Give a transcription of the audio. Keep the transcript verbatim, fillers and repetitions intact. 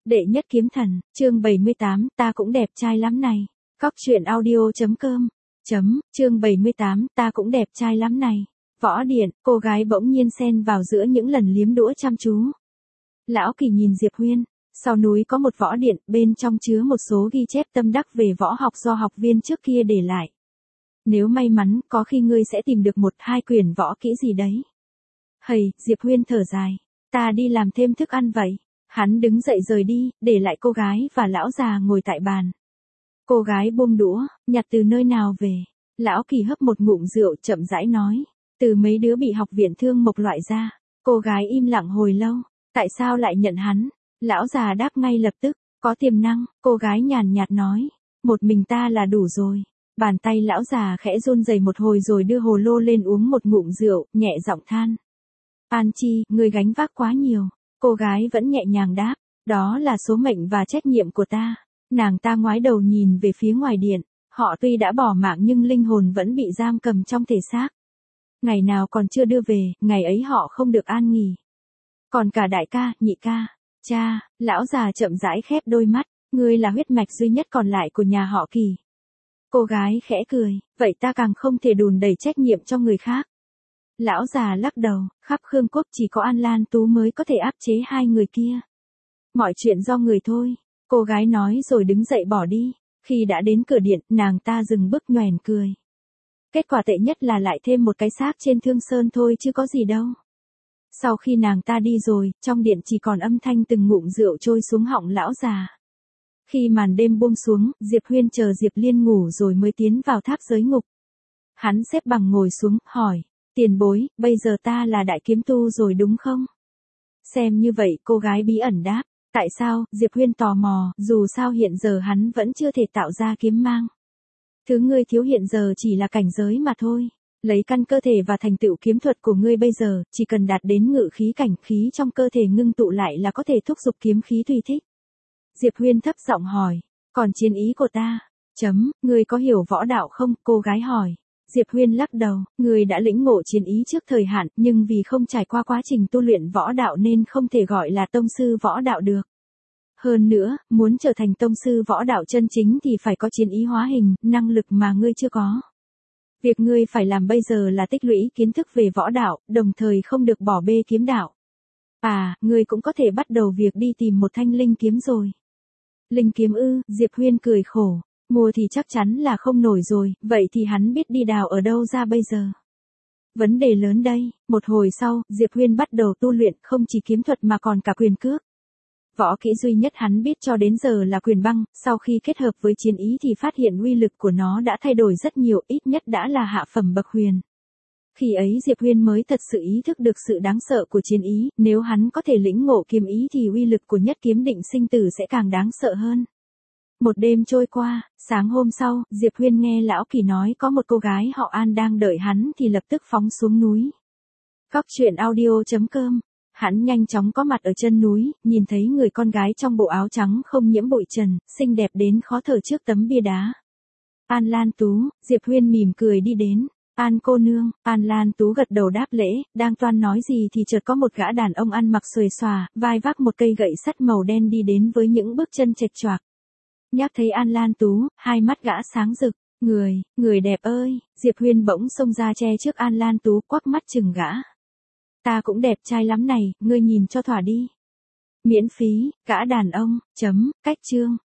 Đệ nhất kiếm thần, chương bảy mươi tám, ta cũng đẹp trai lắm này. Cóc truyện audio chấm com. Chấm, chương bảy mươi tám, ta cũng đẹp trai lắm này. Võ điện, cô gái bỗng nhiên xen vào giữa những lần liếm đũa chăm chú. Lão Kỳ nhìn Diệp Huyên, sau núi có một võ điện, bên trong chứa một số ghi chép tâm đắc về võ học do học viên trước kia để lại. Nếu may mắn, có khi ngươi sẽ tìm được một hai quyển võ kỹ gì đấy. Hầy, Diệp Huyên thở dài, ta đi làm thêm thức ăn vậy. Hắn đứng dậy rời đi, để lại cô gái và lão già ngồi tại bàn. Cô gái buông đũa, nhặt từ nơi nào về. Lão Kỳ hấp một ngụm rượu chậm rãi nói. Từ mấy đứa bị học viện thương mộc loại ra. Cô gái im lặng hồi lâu. Tại sao lại nhận hắn? Lão già đáp ngay lập tức. Có tiềm năng, cô gái nhàn nhạt nói. Một mình ta là đủ rồi. Bàn tay lão già khẽ run rẩy một hồi rồi đưa hồ lô lên uống một ngụm rượu, nhẹ giọng than. An Chi, ngươi gánh vác quá nhiều. Cô gái vẫn nhẹ nhàng đáp, đó là số mệnh và trách nhiệm của ta. Nàng ta ngoái đầu nhìn về phía ngoài điện, họ tuy đã bỏ mạng nhưng linh hồn vẫn bị giam cầm trong thể xác. Ngày nào còn chưa đưa về, ngày ấy họ không được an nghỉ. Còn cả đại ca, nhị ca, cha, lão già chậm rãi khép đôi mắt, ngươi là huyết mạch duy nhất còn lại của nhà họ Kỳ. Cô gái khẽ cười, vậy ta càng không thể đùn đẩy trách nhiệm cho người khác. Lão già lắc đầu, khắp Khương Quốc chỉ có An Lan Tú mới có thể áp chế hai người kia. Mọi chuyện do người thôi, cô gái nói rồi đứng dậy bỏ đi. Khi đã đến cửa điện, nàng ta dừng bước nhoẻn cười. Kết quả tệ nhất là lại thêm một cái xác trên Thương Sơn thôi chứ có gì đâu. Sau khi nàng ta đi rồi, trong điện chỉ còn âm thanh từng ngụm rượu trôi xuống họng lão già. Khi màn đêm buông xuống, Diệp Huyên chờ Diệp Liên ngủ rồi mới tiến vào tháp giới ngục. Hắn xếp bằng ngồi xuống, hỏi. Tiền bối, bây giờ ta là đại kiếm tu rồi đúng không? Xem như vậy, cô gái bí ẩn đáp. Tại sao? Diệp Huyên tò mò, dù sao hiện giờ hắn vẫn chưa thể tạo ra kiếm mang. Thứ ngươi thiếu hiện giờ chỉ là cảnh giới mà thôi. Lấy căn cơ thể và thành tựu kiếm thuật của ngươi bây giờ, chỉ cần đạt đến ngự khí cảnh, khí trong cơ thể ngưng tụ lại là có thể thúc giục kiếm khí tùy thích. Diệp Huyên thấp giọng hỏi, còn chiến ý của ta? Chấm, ngươi có hiểu võ đạo không? Cô gái hỏi. Diệp Huyên lắc đầu, người đã lĩnh ngộ chiến ý trước thời hạn, nhưng vì không trải qua quá trình tu luyện võ đạo nên không thể gọi là tông sư võ đạo được. Hơn nữa, muốn trở thành tông sư võ đạo chân chính thì phải có chiến ý hóa hình, năng lực mà ngươi chưa có. Việc ngươi phải làm bây giờ là tích lũy kiến thức về võ đạo, đồng thời không được bỏ bê kiếm đạo. À, ngươi cũng có thể bắt đầu việc đi tìm một thanh linh kiếm rồi. Linh kiếm ư? Diệp Huyên cười khổ. Mua thì chắc chắn là không nổi rồi, vậy thì hắn biết đi đào ở đâu ra bây giờ? Vấn đề lớn đây. Một hồi sau, Diệp Huyên bắt đầu tu luyện không chỉ kiếm thuật mà còn cả quyền cước. Võ kỹ duy nhất hắn biết cho đến giờ là quyền băng, sau khi kết hợp với chiến ý thì phát hiện uy lực của nó đã thay đổi rất nhiều, ít nhất đã là hạ phẩm bậc huyền. Khi ấy Diệp Huyên mới thật sự ý thức được sự đáng sợ của chiến ý, nếu hắn có thể lĩnh ngộ kiếm ý thì uy lực của nhất kiếm định sinh tử sẽ càng đáng sợ hơn. Một đêm trôi qua, sáng hôm sau, Diệp Huyên nghe Lão Kỳ nói có một cô gái họ An đang đợi hắn thì lập tức phóng xuống núi. Cóc truyện audio chấm com. Hắn nhanh chóng có mặt ở chân núi, nhìn thấy người con gái trong bộ áo trắng không nhiễm bụi trần, xinh đẹp đến khó thở trước tấm bia đá. An Lan Tú, Diệp Huyên mỉm cười đi đến. An cô nương, An Lan Tú gật đầu đáp lễ, đang toan nói gì thì chợt có một gã đàn ông ăn mặc xuề xòa, vai vác một cây gậy sắt màu đen đi đến với những bước chân chệch choạc. Nhắc thấy An Lan Tú, hai mắt gã sáng rực, người, người đẹp ơi, Diệp Huyên bỗng xông ra che trước An Lan Tú quắc mắt chừng gã. Ta cũng đẹp trai lắm này, ngươi nhìn cho thỏa đi. Miễn phí, gã đàn ông, chấm, cách chương.